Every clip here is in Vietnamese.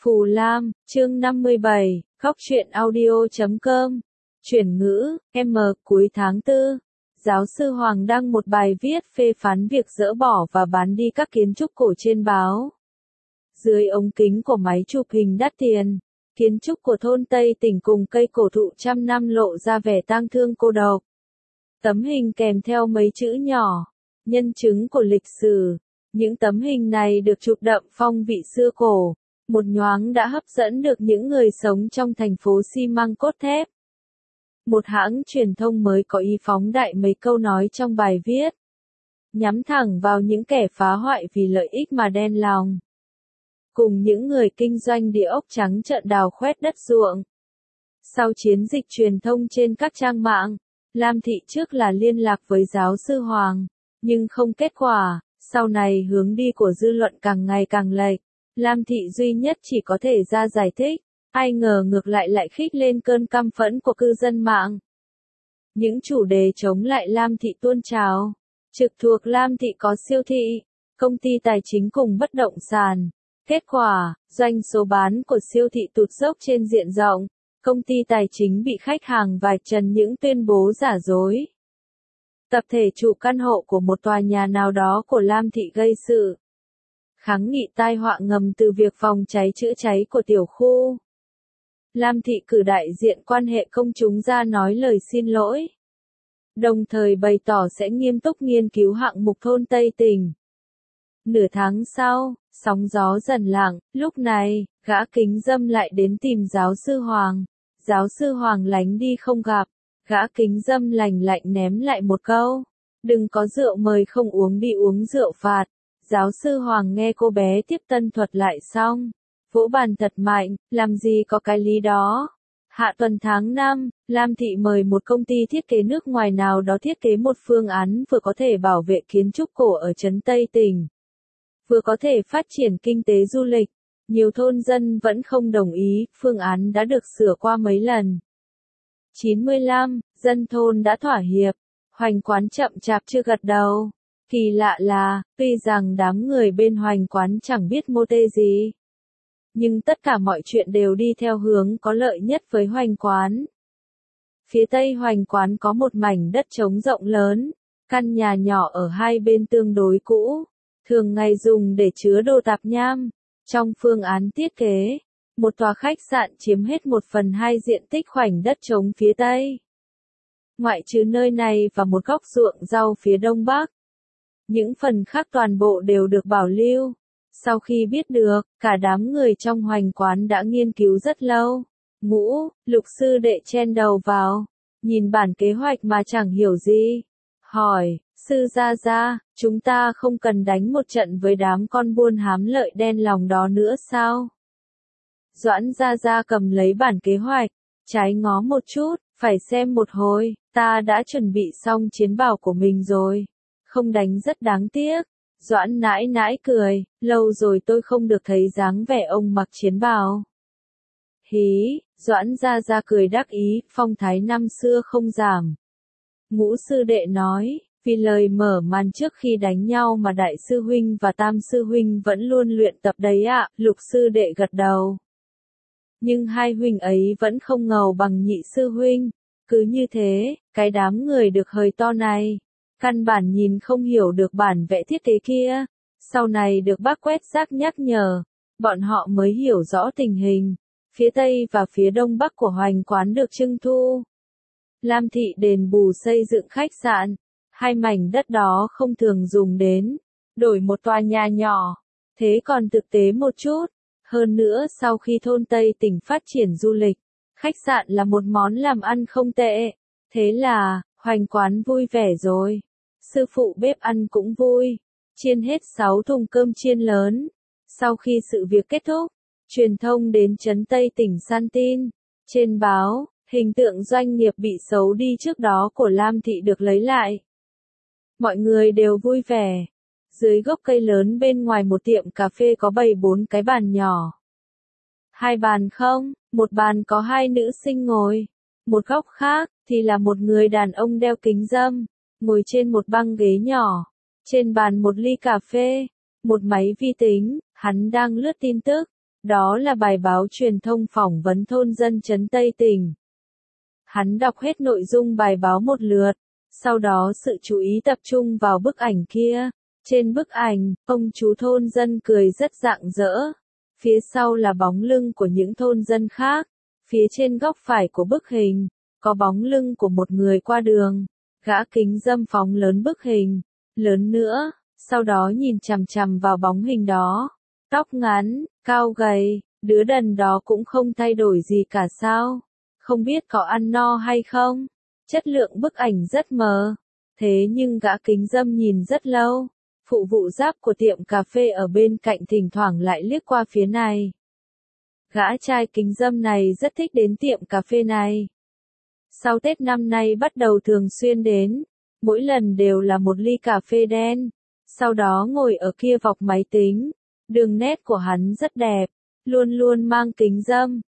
Phù Lam, chương 57, Góc truyện audio.com. Chuyển ngữ, M. Cuối tháng 4, giáo sư Hoàng đăng một bài viết phê phán việc dỡ bỏ và bán đi các kiến trúc cổ trên báo. Dưới ống kính của máy chụp hình đắt tiền, kiến trúc của thôn Tây Tỉnh cùng cây cổ thụ trăm năm lộ ra vẻ tang thương cô độc. Tấm hình kèm theo mấy chữ nhỏ, nhân chứng của lịch sử. Những tấm hình này được chụp đậm phong vị xưa cổ, một nhoáng đã hấp dẫn được những người sống trong thành phố xi măng cốt thép. Một hãng truyền thông mới có ý phóng đại mấy câu nói trong bài viết, nhắm thẳng vào những kẻ phá hoại vì lợi ích mà đen lòng, cùng những người kinh doanh địa ốc trắng trợn đào khoét đất ruộng. Sau chiến dịch truyền thông trên các trang mạng, Lam Thị trước là liên lạc với giáo sư Hoàng, nhưng không kết quả. Sau này hướng đi của dư luận càng ngày càng lệch, Lam Thị duy nhất chỉ có thể ra giải thích, ai ngờ ngược lại khích lên cơn căm phẫn của cư dân mạng. Những chủ đề chống lại Lam Thị tuôn trào. Trực thuộc Lam Thị có siêu thị, công ty tài chính cùng bất động sản. Kết quả, doanh số bán của siêu thị tụt dốc trên diện rộng, công ty tài chính bị khách hàng vạch trần những tuyên bố giả dối. Tập thể chủ căn hộ của một tòa nhà nào đó của Lam Thị gây sự kháng nghị tai họa ngầm từ việc phòng cháy chữa cháy của tiểu khu. Lam Thị cử đại diện quan hệ công chúng ra nói lời xin lỗi, đồng thời bày tỏ sẽ nghiêm túc nghiên cứu hạng mục thôn Tây Tỉnh. Nửa tháng sau, sóng gió dần lặng, lúc này, gã kính dâm lại đến tìm giáo sư Hoàng. Giáo sư Hoàng lánh đi không gặp. Gã kính dâm lành lạnh ném lại một câu, đừng có rượu mời không uống đi uống rượu phạt. Giáo sư Hoàng nghe cô bé tiếp tân thuật lại xong, vỗ bàn thật mạnh, làm gì có cái lý đó. Hạ tuần tháng 5, Lam Thị mời một công ty thiết kế nước ngoài nào đó thiết kế một phương án vừa có thể bảo vệ kiến trúc cổ ở trấn Tây Tỉnh, vừa có thể phát triển kinh tế du lịch. Nhiều thôn dân vẫn không đồng ý, phương án đã được sửa qua mấy lần. 95, dân thôn đã thỏa hiệp, Hoành Quán chậm chạp chưa gật đầu. Kỳ lạ là, tuy rằng đám người bên Hoành Quán chẳng biết mô tê gì, nhưng tất cả mọi chuyện đều đi theo hướng có lợi nhất với Hoành Quán. Phía tây Hoành Quán có một mảnh đất trống rộng lớn, căn nhà nhỏ ở hai bên tương đối cũ, thường ngày dùng để chứa đồ tạp nham. Trong phương án thiết kế, một tòa khách sạn chiếm hết 1/2 diện tích khoảnh đất trống phía tây. Ngoại trừ nơi này và một góc ruộng rau phía đông bắc, những phần khác toàn bộ đều được bảo lưu. Sau khi biết được, cả đám người trong Hoành Quán đã nghiên cứu rất lâu. Ngũ, Lục sư đệ chen đầu vào, nhìn bản kế hoạch mà chẳng hiểu gì. Hỏi, sư gia, chúng ta không cần đánh một trận với đám con buôn hám lợi đen lòng đó nữa sao? Doãn gia cầm lấy bản kế hoạch, trái ngó một chút, phải xem một hồi, ta đã chuẩn bị xong chiến bào của mình rồi. Không đánh rất đáng tiếc. Doãn nãi cười, lâu rồi tôi không được thấy dáng vẻ ông mặc chiến bào. Hí, Doãn gia cười đắc ý, phong thái năm xưa không giảm. Ngũ sư đệ nói, vì lời mở màn trước khi đánh nhau mà đại sư huynh và tam sư huynh vẫn luôn luyện tập đấy ạ. Lục sư đệ gật đầu. Nhưng hai huynh ấy vẫn không ngầu bằng nhị sư huynh. Cứ như thế, cái đám người được hời to này, căn bản nhìn không hiểu được bản vẽ thiết kế kia. Sau này được bác quét rác nhắc nhở, bọn họ mới hiểu rõ tình hình. Phía tây và phía đông bắc của Hoành Quán được trưng thu. Lam Thị đền bù xây dựng khách sạn. Hai mảnh đất đó không thường dùng đến, đổi một tòa nhà nhỏ, thế còn thực tế một chút. Hơn nữa sau khi thôn Tây Tỉnh phát triển du lịch, khách sạn là một món làm ăn không tệ. Thế là, Hoành Quán vui vẻ rồi. Sư phụ bếp ăn cũng vui, chiên hết 6 thùng cơm chiên lớn. Sau khi sự việc kết thúc, truyền thông đến trấn Tây Tỉnh săn tin. Trên báo, hình tượng doanh nghiệp bị xấu đi trước đó của Lam Thị được lấy lại. Mọi người đều vui vẻ. Dưới gốc cây lớn bên ngoài một tiệm cà phê có bày 4 cái bàn nhỏ. 2 bàn không, một bàn có 2 nữ sinh ngồi. Một góc khác, thì là một người đàn ông đeo kính râm, ngồi trên một băng ghế nhỏ. Trên bàn một ly cà phê, một máy vi tính, hắn đang lướt tin tức. Đó là bài báo truyền thông phỏng vấn thôn dân trấn Tây Tỉnh. Hắn đọc hết nội dung bài báo một lượt, sau đó sự chú ý tập trung vào bức ảnh kia. Trên bức ảnh, ông chú thôn dân cười rất rạng rỡ. Phía sau là bóng lưng của những thôn dân khác. Phía trên góc phải của bức hình, có bóng lưng của một người qua đường. Gã kính râm phóng lớn bức hình, lớn nữa, sau đó nhìn chằm chằm vào bóng hình đó. Tóc ngắn, cao gầy, đứa đần đó cũng không thay đổi gì cả sao? Không biết có ăn no hay không? Chất lượng bức ảnh rất mờ. Thế nhưng gã kính râm nhìn rất lâu. Phụ vụ giáp của tiệm cà phê ở bên cạnh thỉnh thoảng lại liếc qua phía này. Gã trai kính râm này rất thích đến tiệm cà phê này. Sau Tết năm nay bắt đầu thường xuyên đến. Mỗi lần đều là một ly cà phê đen. Sau đó ngồi ở kia vọc máy tính. Đường nét của hắn rất đẹp. Luôn luôn mang kính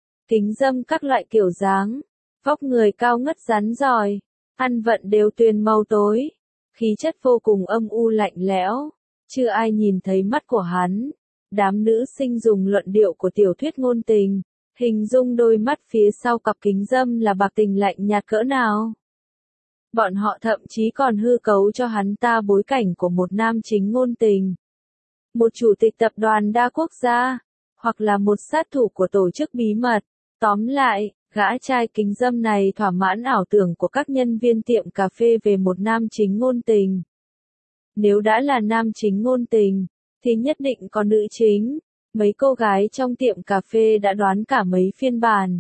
râm các loại kiểu dáng. Vóc người cao ngất rắn giỏi. Ăn vận đều tuyền màu tối. Khí chất vô cùng âm u lạnh lẽo. Chưa ai nhìn thấy mắt của hắn. Đám nữ sinh dùng luận điệu của tiểu thuyết ngôn tình. Hình dung đôi mắt phía sau cặp kính râm là bạc tình lạnh nhạt cỡ nào. Bọn họ thậm chí còn hư cấu cho hắn ta bối cảnh của một nam chính ngôn tình. Một chủ tịch tập đoàn đa quốc gia. Hoặc là một sát thủ của tổ chức bí mật. Tóm lại, gã trai kính râm này thỏa mãn ảo tưởng của các nhân viên tiệm cà phê về một nam chính ngôn tình. Nếu đã là nam chính ngôn tình, thì nhất định có nữ chính. Mấy cô gái trong tiệm cà phê đã đoán cả mấy phiên bản.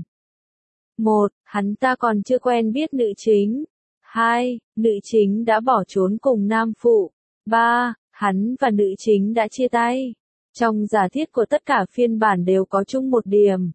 1. Hắn ta còn chưa quen biết nữ chính. 2. Nữ chính đã bỏ trốn cùng nam phụ. 3. Hắn và nữ chính đã chia tay. Trong giả thiết của tất cả phiên bản đều có chung một điểm.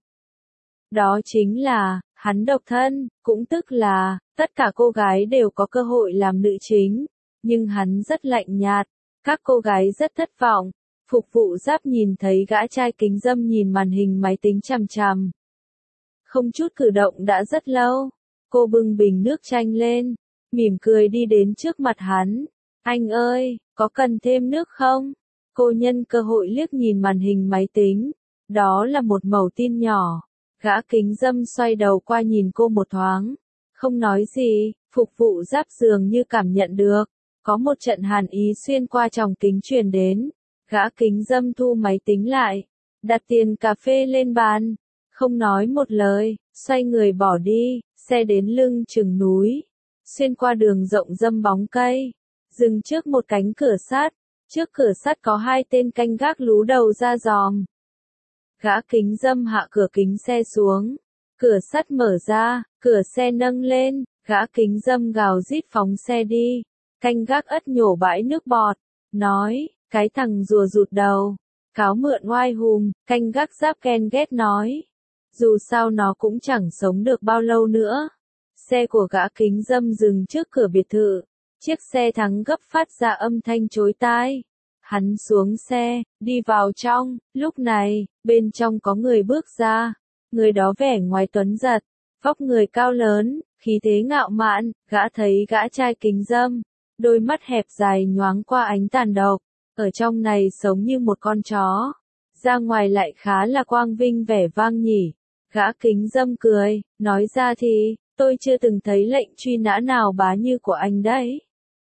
Đó chính là, hắn độc thân, cũng tức là, tất cả cô gái đều có cơ hội làm nữ chính. Nhưng hắn rất lạnh nhạt. Các cô gái rất thất vọng. Phục vụ giáp nhìn thấy gã trai kính râm nhìn màn hình máy tính chằm chằm. Không chút cử động đã rất lâu. Cô bưng bình nước chanh lên, mỉm cười đi đến trước mặt hắn. Anh ơi, có cần thêm nước không? Cô nhân cơ hội liếc nhìn màn hình máy tính. Đó là một mẩu tin nhỏ. Gã kính râm xoay đầu qua nhìn cô một thoáng. Không nói gì, phục vụ giáp dường như cảm nhận được. Có một trận hàn ý xuyên qua tròng kính truyền đến. Gã kính râm thu máy tính lại. Đặt tiền cà phê lên bàn. Không nói một lời, xoay người bỏ đi. Xe đến lưng chừng núi. Xuyên qua đường rộng râm bóng cây. Dừng trước một cánh cửa sắt. Trước cửa sắt có hai tên canh gác lú đầu ra giòm. Gã kính râm hạ cửa kính xe xuống. Cửa sắt mở ra, cửa xe nâng lên. Gã kính râm gào rít phóng xe đi. Canh gác ất nhổ bãi nước bọt. Nói, cái thằng rùa rụt đầu. Cáo mượn oai hùng, canh gác giáp ken ghét nói. Dù sao nó cũng chẳng sống được bao lâu nữa. Xe của gã kính râm dừng trước cửa biệt thự. Chiếc xe thắng gấp phát ra âm thanh chói tai. Hắn xuống xe, đi vào trong. Lúc này, bên trong có người bước ra. Người đó vẻ ngoài tuấn giật. Vóc người cao lớn, khí thế ngạo mạn. Gã thấy gã trai kính râm. Đôi mắt hẹp dài nhoáng qua ánh tàn độc. Ở trong này sống như một con chó. Ra ngoài lại khá là quang vinh vẻ vang nhỉ. Gã kính râm cười, nói ra thì, tôi chưa từng thấy lệnh truy nã nào bá như của anh đấy.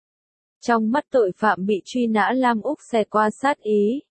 Trong mắt tội phạm bị truy nã Lam Úc xẹt qua sát ý.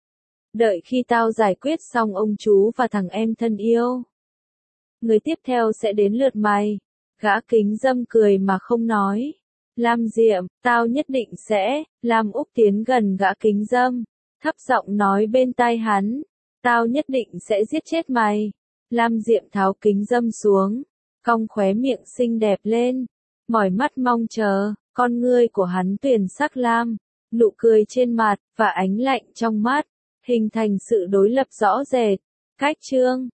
Đợi khi tao giải quyết xong ông chú và thằng em thân yêu. Người tiếp theo sẽ đến lượt mày. Gã kính râm cười mà không nói. Lam Diệm, tao nhất định sẽ. Lam Úc tiến gần gã kính râm. Thấp giọng nói bên tai hắn. Tao nhất định sẽ giết chết mày. Lam Diệm tháo kính râm xuống. Cong khóe miệng xinh đẹp lên. Mỏi mắt mong chờ. Con ngươi của hắn tuyền sắc lam. Nụ cười trên mặt, và ánh lạnh trong mắt. Hình thành sự đối lập rõ rệt. Cách chương.